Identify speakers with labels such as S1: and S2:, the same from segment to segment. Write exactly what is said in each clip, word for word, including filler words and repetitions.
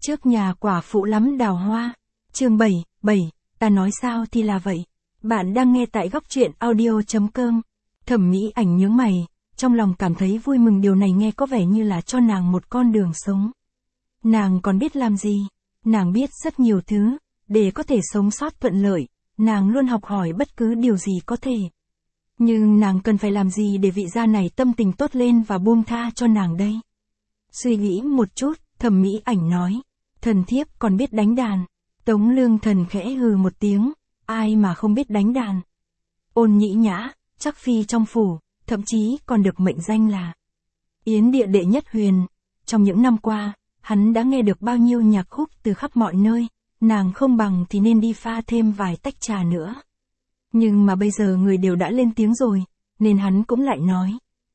S1: trước nhà quả phụ lắm đào hoa. Chương bảy, bảy, ta nói sao thì là vậy. Bạn đang nghe tại góc truyện audio chấm com. Thẩm Mỹ Ảnh nhướng mày, trong lòng cảm thấy vui mừng, điều này nghe có vẻ như là cho nàng một con đường sống. Nàng còn biết làm gì? Nàng biết rất nhiều thứ, để có thể sống sót thuận lợi, nàng luôn học hỏi bất cứ điều gì có thể. Nhưng nàng cần phải làm gì để vị gia này tâm tình tốt lên và buông tha cho nàng đây? Suy nghĩ một chút, Thẩm Mỹ Ảnh nói, thần thiếp còn biết đánh đàn. Tống Lương Thần khẽ hừ một tiếng, ai mà không biết đánh đàn. Ôn Nhĩ Nhã, chắc phi trong phủ, thậm chí còn được mệnh danh là Yến Địa đệ nhất huyền. Trong những năm qua, hắn đã nghe được bao nhiêu nhạc khúc từ khắp mọi nơi, nàng không bằng thì nên đi pha thêm vài tách trà nữa. Nhưng mà bây giờ người đều đã lên tiếng rồi, nên hắn cũng lại nói.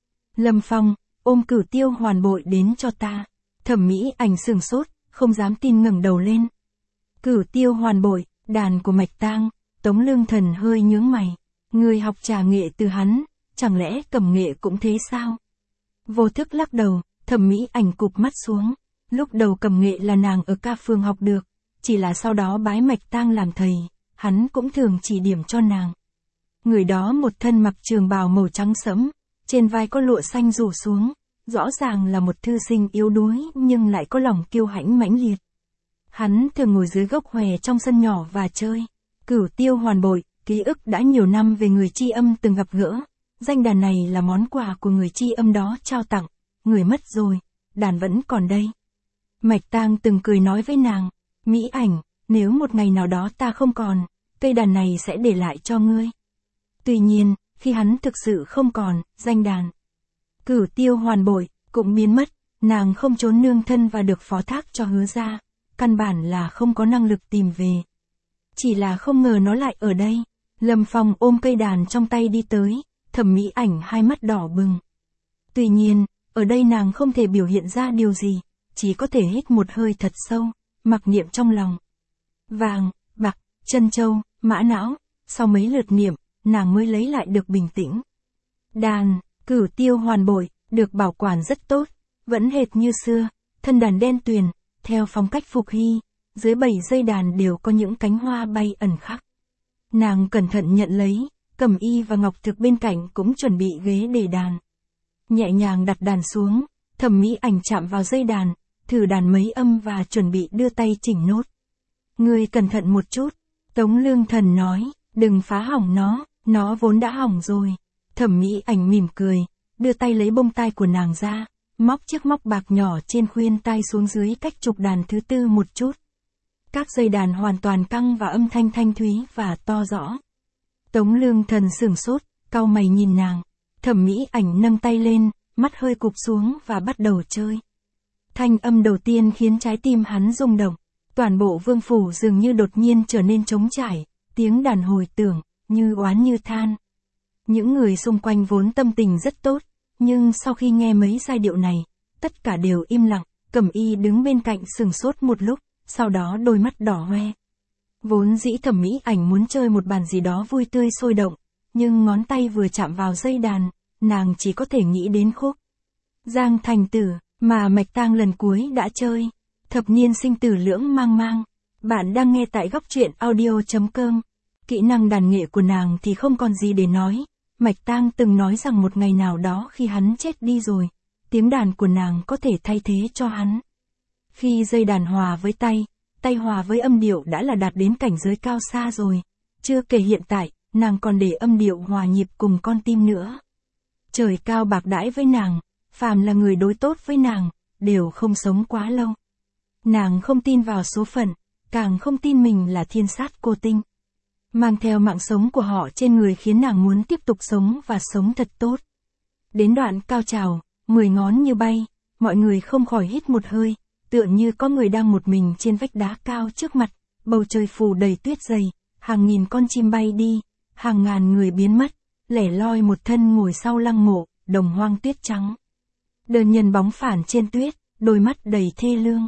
S1: Lâm Phong, ôm Cửu Tiêu Hoàn Bội đến cho ta. Thẩm Mỹ Ảnh sửng sốt, không dám tin ngẩng đầu lên. Cửu Tiêu Hoàn Bội, đàn của Mạch Tang. Tống Lương Thần hơi nhướng mày. Người học trà nghệ từ hắn, chẳng lẽ cầm nghệ cũng thế sao? Vô thức lắc đầu, Thẩm Mỹ Ảnh cụp mắt xuống. Lúc đầu cầm nghệ là nàng ở ca phường học được, chỉ là sau đó bái Mạch Tang làm thầy, hắn cũng thường chỉ điểm cho nàng. Người đó một thân mặc trường bào màu trắng sẫm, trên vai có lụa xanh rủ xuống, rõ ràng là một thư sinh yếu đuối nhưng lại có lòng kiêu hãnh mãnh liệt. Hắn thường ngồi dưới gốc hòe trong sân nhỏ và chơi. Cửu Tiêu Hoàn Bội, ký ức đã nhiều năm về người tri âm từng gặp gỡ. Danh đàn này là món quà của người tri âm đó trao tặng. Người mất rồi, đàn vẫn còn đây. Mạch Tang từng cười nói với nàng, Mỹ Ảnh, nếu một ngày nào đó ta không còn, cây đàn này sẽ để lại cho ngươi. Tuy nhiên, khi hắn thực sự không còn, danh đàn Cửu Tiêu Hoàn Bội cũng biến mất, nàng không trốn nương thân và được phó thác cho Hứa gia, căn bản là không có năng lực tìm về. Chỉ là không ngờ nó lại ở đây. Lâm Phong ôm cây đàn trong tay đi tới, Thẩm Mỹ Ảnh hai mắt đỏ bừng. Tuy nhiên, ở đây nàng không thể biểu hiện ra điều gì, chỉ có thể hít một hơi thật sâu, mặc niệm trong lòng. Vàng, bạc, trân châu, mã não, sau mấy lượt niệm, nàng mới lấy lại được bình tĩnh. Đàn, Cửu Tiêu Hoàn Bội, được bảo quản rất tốt, vẫn hệt như xưa, thân đàn đen tuyền, theo phong cách Phục Hy, dưới bảy dây đàn đều có những cánh hoa bay ẩn khắc. Nàng cẩn thận nhận lấy, Cẩm Y và Ngọc Thực bên cạnh cũng chuẩn bị ghế để đàn. Nhẹ nhàng đặt đàn xuống, Thẩm Mỹ Ảnh chạm vào dây đàn, thử đàn mấy âm và chuẩn bị đưa tay chỉnh nốt. Ngươi cẩn thận một chút, Tống Lương Thần nói, đừng phá hỏng nó, nó vốn đã hỏng rồi. Thẩm Mỹ Ảnh mỉm cười, đưa tay lấy bông tai của nàng ra, móc chiếc móc bạc nhỏ trên khuyên tai xuống dưới cách trục đàn thứ tư một chút. Các dây đàn hoàn toàn căng và âm thanh thanh thúy và to rõ. Tống Lương Thần sửng sốt, cau mày nhìn nàng. Thẩm Mỹ Ảnh nâng tay lên, mắt hơi cụp xuống và bắt đầu chơi. Thanh âm đầu tiên khiến trái tim hắn rung động. Toàn bộ vương phủ dường như đột nhiên trở nên trống trải, tiếng đàn hồi tưởng, như oán như than. Những người xung quanh vốn tâm tình rất tốt, nhưng sau khi nghe mấy giai điệu này, tất cả đều im lặng. Cẩm Y đứng bên cạnh sửng sốt một lúc, sau đó đôi mắt đỏ hoe. Vốn dĩ Thẩm Mỹ Ảnh muốn chơi một bản gì đó vui tươi sôi động, nhưng ngón tay vừa chạm vào dây đàn, nàng chỉ có thể nghĩ đến khúc Giang Thành Tử, mà Mạch Tang lần cuối đã chơi. Thập niên sinh tử lưỡng mang mang. Bạn đang nghe tại góc truyện audio chấm com. Kỹ năng đàn nghệ của nàng thì không còn gì để nói. Mạch Tang từng nói rằng một ngày nào đó khi hắn chết đi rồi, tiếng đàn của nàng có thể thay thế cho hắn. Khi dây đàn hòa với tay, tay hòa với âm điệu đã là đạt đến cảnh giới cao xa rồi. Chưa kể hiện tại, nàng còn để âm điệu hòa nhịp cùng con tim nữa. Trời cao bạc đãi với nàng, phàm là người đối tốt với nàng, đều không sống quá lâu. Nàng không tin vào số phận, càng không tin mình là thiên sát cô tinh. Mang theo mạng sống của họ trên người khiến nàng muốn tiếp tục sống và sống thật tốt. Đến đoạn cao trào, mười ngón như bay, mọi người không khỏi hít một hơi, tựa như có người đang một mình trên vách đá cao trước mặt, bầu trời phủ đầy tuyết dày, hàng nghìn con chim bay đi, hàng ngàn người biến mất, lẻ loi một thân ngồi sau lăng mộ, đồng hoang tuyết trắng. Đơn nhân bóng phản trên tuyết, đôi mắt đầy thê lương.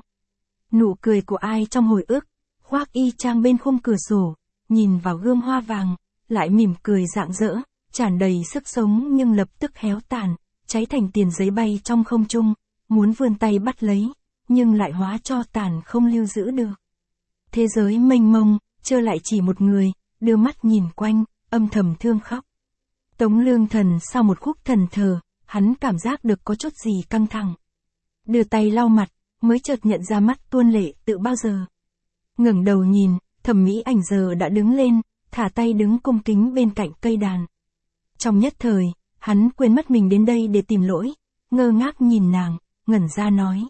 S1: Nụ cười của ai trong hồi ức, khoác y chang bên khung cửa sổ, nhìn vào gương hoa vàng, lại mỉm cười rạng rỡ, tràn đầy sức sống nhưng lập tức héo tàn, cháy thành tiền giấy bay trong không trung, muốn vươn tay bắt lấy, nhưng lại hóa cho tàn không lưu giữ được. Thế giới mênh mông, trơ lại chỉ một người, đưa mắt nhìn quanh, âm thầm thương khóc. Tống Lương Thần sau một khúc thần thờ, hắn cảm giác được có chút gì căng thẳng. Đưa tay lau mặt, mới chợt nhận ra mắt tuôn lệ tự bao giờ. Ngẩng đầu nhìn, Thẩm Mỹ Ảnh giờ đã đứng lên, thả tay đứng cung kính bên cạnh cây đàn. Trong nhất thời, hắn quên mất mình đến đây để tìm lỗi, ngơ ngác nhìn nàng, ngẩn ra nói.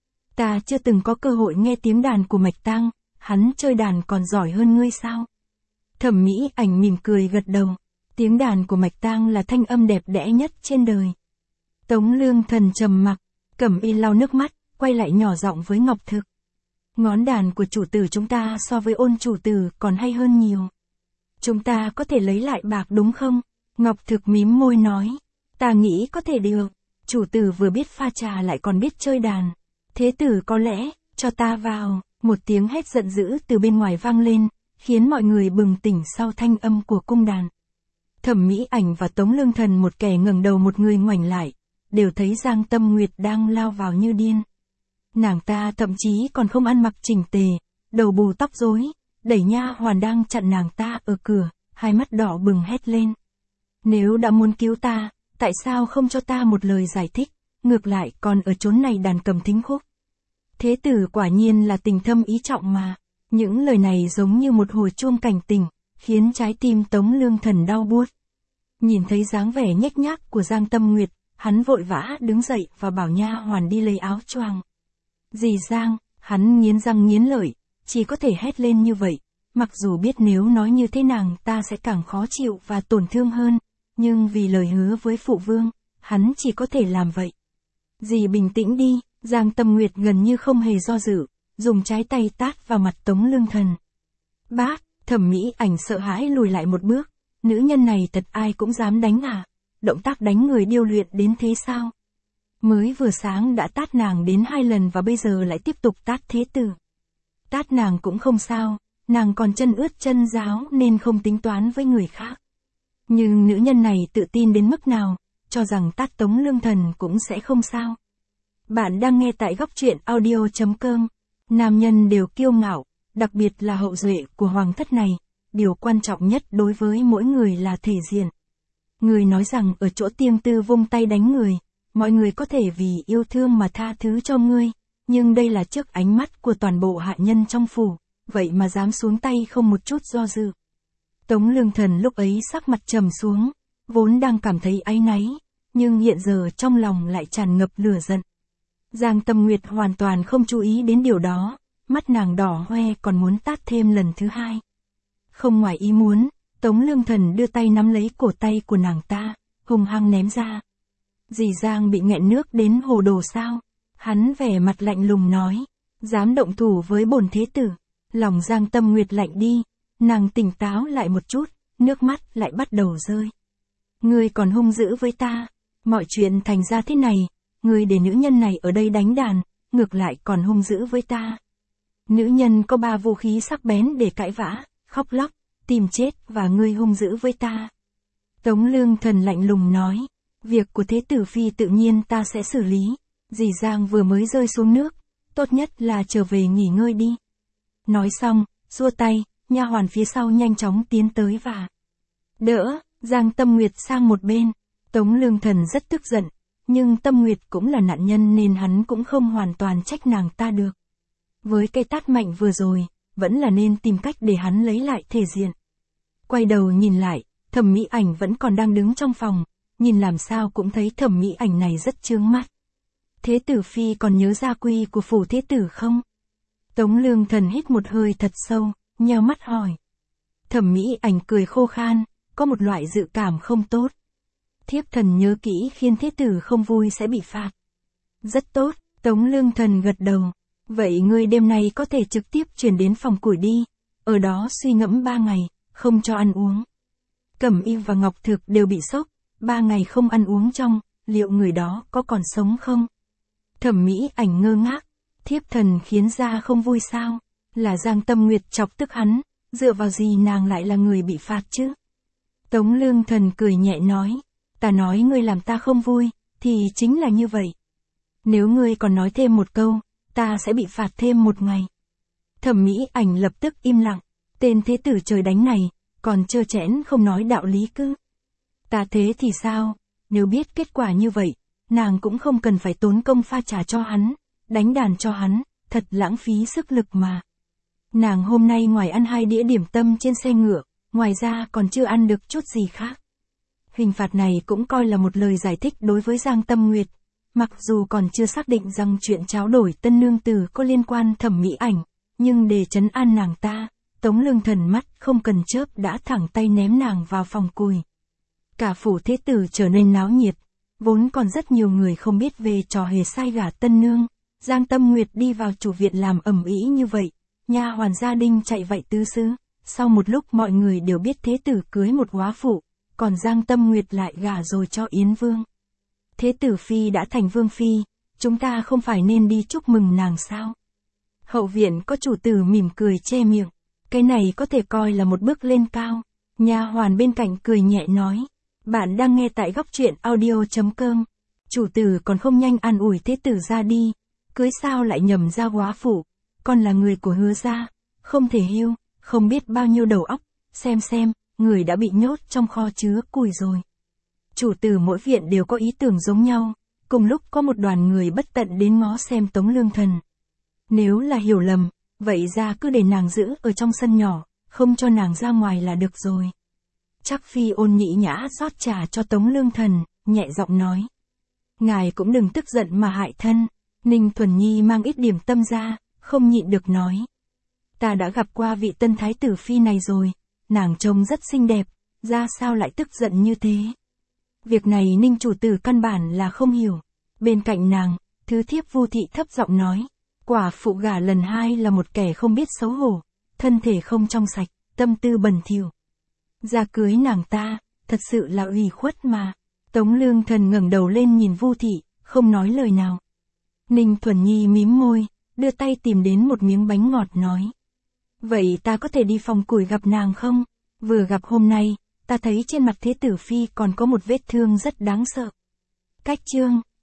S1: Ta chưa từng có cơ hội nghe tiếng đàn của Mạch Tang, hắn chơi đàn còn giỏi hơn ngươi sao? Thẩm Mỹ Ảnh mỉm cười gật đầu, tiếng đàn của Mạch Tang là thanh âm đẹp đẽ nhất trên đời. Tống Lương Thần trầm mặc, Cẩm Y lau nước mắt, quay lại nhỏ giọng với Ngọc Thực. Ngón đàn của chủ tử chúng ta so với Ôn chủ tử còn hay hơn nhiều. Chúng ta có thể lấy lại bạc đúng không? Ngọc Thực mím môi nói. Ta nghĩ có thể được. Chủ tử vừa biết pha trà lại còn biết chơi đàn. Thế tử có lẽ, cho ta vào. Một tiếng hét giận dữ từ bên ngoài vang lên, khiến mọi người bừng tỉnh sau thanh âm của cung đàn. Thẩm Mỹ Ảnh và Tống Lương Thần một kẻ ngẩng đầu một người ngoảnh lại, đều thấy Giang Tâm Nguyệt đang lao vào như điên. Nàng ta thậm chí còn không ăn mặc chỉnh tề, đầu bù tóc rối, đẩy nha hoàn đang chặn nàng ta ở cửa, hai mắt đỏ bừng hét lên. Nếu đã muốn cứu ta, tại sao không cho ta một lời giải thích, ngược lại còn ở chốn này đàn cầm thính khúc. Thế tử quả nhiên là tình thâm ý trọng mà. Những lời này giống như một hồi chuông cảnh tỉnh, khiến trái tim Tống Lương Thần đau buốt. Nhìn thấy dáng vẻ nhếch nhác của Giang Tâm Nguyệt, hắn vội vã đứng dậy và bảo nha hoàn đi lấy áo choàng. Dì Giang, hắn nghiến răng nghiến lợi, chỉ có thể hét lên như vậy, mặc dù biết nếu nói như thế nàng ta sẽ càng khó chịu và tổn thương hơn, nhưng vì lời hứa với phụ vương, hắn chỉ có thể làm vậy. Dì bình tĩnh đi, Giang Tâm Nguyệt gần như không hề do dự, dùng trái tay tát vào mặt Tống Lương Thần. Bác, Thẩm Mỹ Ảnh sợ hãi lùi lại một bước, nữ nhân này thật ai cũng dám đánh à, động tác đánh người điêu luyện đến thế sao? Mới vừa sáng đã tát nàng đến hai lần và bây giờ lại tiếp tục tát thế tử. Tát nàng cũng không sao, nàng còn chân ướt chân ráo nên không tính toán với người khác. Nhưng nữ nhân này tự tin đến mức nào, cho rằng tát Tống Lương Thần cũng sẽ không sao. Bạn đang nghe tại góc truyện audio chấm com. Nam nhân đều kiêu ngạo, đặc biệt là hậu duệ của hoàng thất này, điều quan trọng nhất đối với mỗi người là thể diện. Người nói rằng ở chỗ tiêm tư vung tay đánh người, mọi người có thể vì yêu thương mà tha thứ cho ngươi, nhưng đây là trước ánh mắt của toàn bộ hạ nhân trong phủ, vậy mà dám xuống tay không một chút do dự. Tống Lương Thần lúc ấy sắc mặt trầm xuống, vốn đang cảm thấy áy náy, nhưng hiện giờ trong lòng lại tràn ngập lửa giận. Giang Tâm Nguyệt hoàn toàn không chú ý đến điều đó, mắt nàng đỏ hoe còn muốn tát thêm lần thứ hai. Không ngoài ý muốn, Tống Lương Thần đưa tay nắm lấy cổ tay của nàng ta, hung hăng ném ra. Dì Giang bị nghẹn nước đến hồ đồ sao? Hắn vẻ mặt lạnh lùng nói, dám động thủ với bổn thế tử. Lòng Giang Tâm Nguyệt lạnh đi, nàng tỉnh táo lại một chút, nước mắt lại bắt đầu rơi. Ngươi còn hung dữ với ta, mọi chuyện thành ra thế này, ngươi để nữ nhân này ở đây đánh đàn, ngược lại còn hung dữ với ta. Nữ nhân có ba vũ khí sắc bén để cãi vã, khóc lóc, tìm chết và ngươi hung dữ với ta. Tống Lương Thần lạnh lùng nói, việc của thế tử phi tự nhiên ta sẽ xử lý, dì Giang vừa mới rơi xuống nước, tốt nhất là trở về nghỉ ngơi đi. Nói xong, xua tay, nha hoàn phía sau nhanh chóng tiến tới và đỡ Giang Tâm Nguyệt sang một bên. Tống Lương Thần rất tức giận, nhưng Tâm Nguyệt cũng là nạn nhân nên hắn cũng không hoàn toàn trách nàng ta được. Với cây tát mạnh vừa rồi, vẫn là nên tìm cách để hắn lấy lại thể diện. Quay đầu nhìn lại, Thẩm Mỹ Ảnh vẫn còn đang đứng trong phòng, nhìn làm sao cũng thấy Thẩm Mỹ Ảnh này rất chướng mắt. Thế tử phi còn nhớ gia quy của phủ thế tử không? Tống Lương Thần hít một hơi thật sâu, nheo mắt hỏi. Thẩm Mỹ Ảnh cười khô khan, có một loại dự cảm không tốt. Thiếp thần nhớ kỹ khiến thế tử không vui sẽ bị phạt. Rất tốt, Tống Lương Thần gật đầu. Vậy ngươi đêm nay có thể trực tiếp chuyển đến phòng củi đi, ở đó suy ngẫm ba ngày, không cho ăn uống. Cẩm Y và Ngọc Thực đều bị sốc, ba ngày không ăn uống trong, liệu người đó có còn sống không? Thẩm Mỹ Ảnh ngơ ngác, thiếp thần khiến ra không vui sao? Là Giang Tâm Nguyệt chọc tức hắn, dựa vào gì nàng lại là người bị phạt chứ? Tống Lương Thần cười nhẹ nói, ta nói ngươi làm ta không vui, thì chính là như vậy. Nếu ngươi còn nói thêm một câu, ta sẽ bị phạt thêm một ngày. Thẩm Mỹ Ảnh lập tức im lặng, tên thế tử trời đánh này, còn trơ trẽn không nói đạo lý cứ. Ta thế thì sao, nếu biết kết quả như vậy, nàng cũng không cần phải tốn công pha trà cho hắn, đánh đàn cho hắn, thật lãng phí sức lực mà. Nàng hôm nay ngoài ăn hai đĩa điểm tâm trên xe ngựa, ngoài ra còn chưa ăn được chút gì khác. Hình phạt này cũng coi là một lời giải thích đối với Giang Tâm Nguyệt, mặc dù còn chưa xác định rằng chuyện tráo đổi tân nương tử có liên quan Thẩm Mỹ Ảnh, nhưng để trấn an nàng ta, Tống Lương Thần mắt không cần chớp đã thẳng tay ném nàng vào phòng cùi. Cả phủ thế tử trở nên náo nhiệt, vốn còn rất nhiều người không biết về trò hề sai gả tân nương. Giang Tâm Nguyệt đi vào chủ viện làm ầm ĩ như vậy, nha hoàn gia đình chạy vậy tứ xứ. Sau một lúc mọi người đều biết thế tử cưới một góa phụ, còn Giang Tâm Nguyệt lại gả rồi cho Yến Vương. Thế tử phi đã thành vương phi, chúng ta không phải nên đi chúc mừng nàng sao? Hậu viện có chủ tử mỉm cười che miệng, cái này có thể coi là một bước lên cao. Nha hoàn bên cạnh cười nhẹ nói, bạn đang nghe tại góc truyện audio chấm com. Chủ tử còn không nhanh an ủi thế tử ra đi, cưới sao lại nhầm ra góa phụ, con là người của Hứa gia, không thể hiu, không biết bao nhiêu đầu óc, xem xem, người đã bị nhốt trong kho chứa củi rồi. Chủ tử mỗi viện đều có ý tưởng giống nhau, cùng lúc có một đoàn người bất tận đến ngó xem Tống Lương Thần. Nếu là hiểu lầm, vậy ra cứ để nàng giữ ở trong sân nhỏ, không cho nàng ra ngoài là được rồi. Trác Phi ôn nhĩ nhã rót trà cho Tống Lương Thần, nhẹ giọng nói. Ngài cũng đừng tức giận mà hại thân. Ninh Thuần Nhi mang ít điểm tâm ra, không nhịn được nói. Ta đã gặp qua vị tân thái tử phi này rồi, nàng trông rất xinh đẹp, ra sao lại tức giận như thế. Việc này Ninh chủ tử căn bản là không hiểu. Bên cạnh nàng, thứ thiếp Vu thị thấp giọng nói. Quả phụ gả lần hai là một kẻ không biết xấu hổ, thân thể không trong sạch, tâm tư bẩn thỉu. Ra cưới nàng ta, thật sự là ủy khuất mà. Tống Lương Thần ngẩng đầu lên nhìn Vu thị, không nói lời nào. Ninh Thuần Nhi mím môi, đưa tay tìm đến một miếng bánh ngọt nói. Vậy ta có thể đi phòng củi gặp nàng không? Vừa gặp hôm nay, ta thấy trên mặt thế tử phi còn có một vết thương rất đáng sợ. Cách chương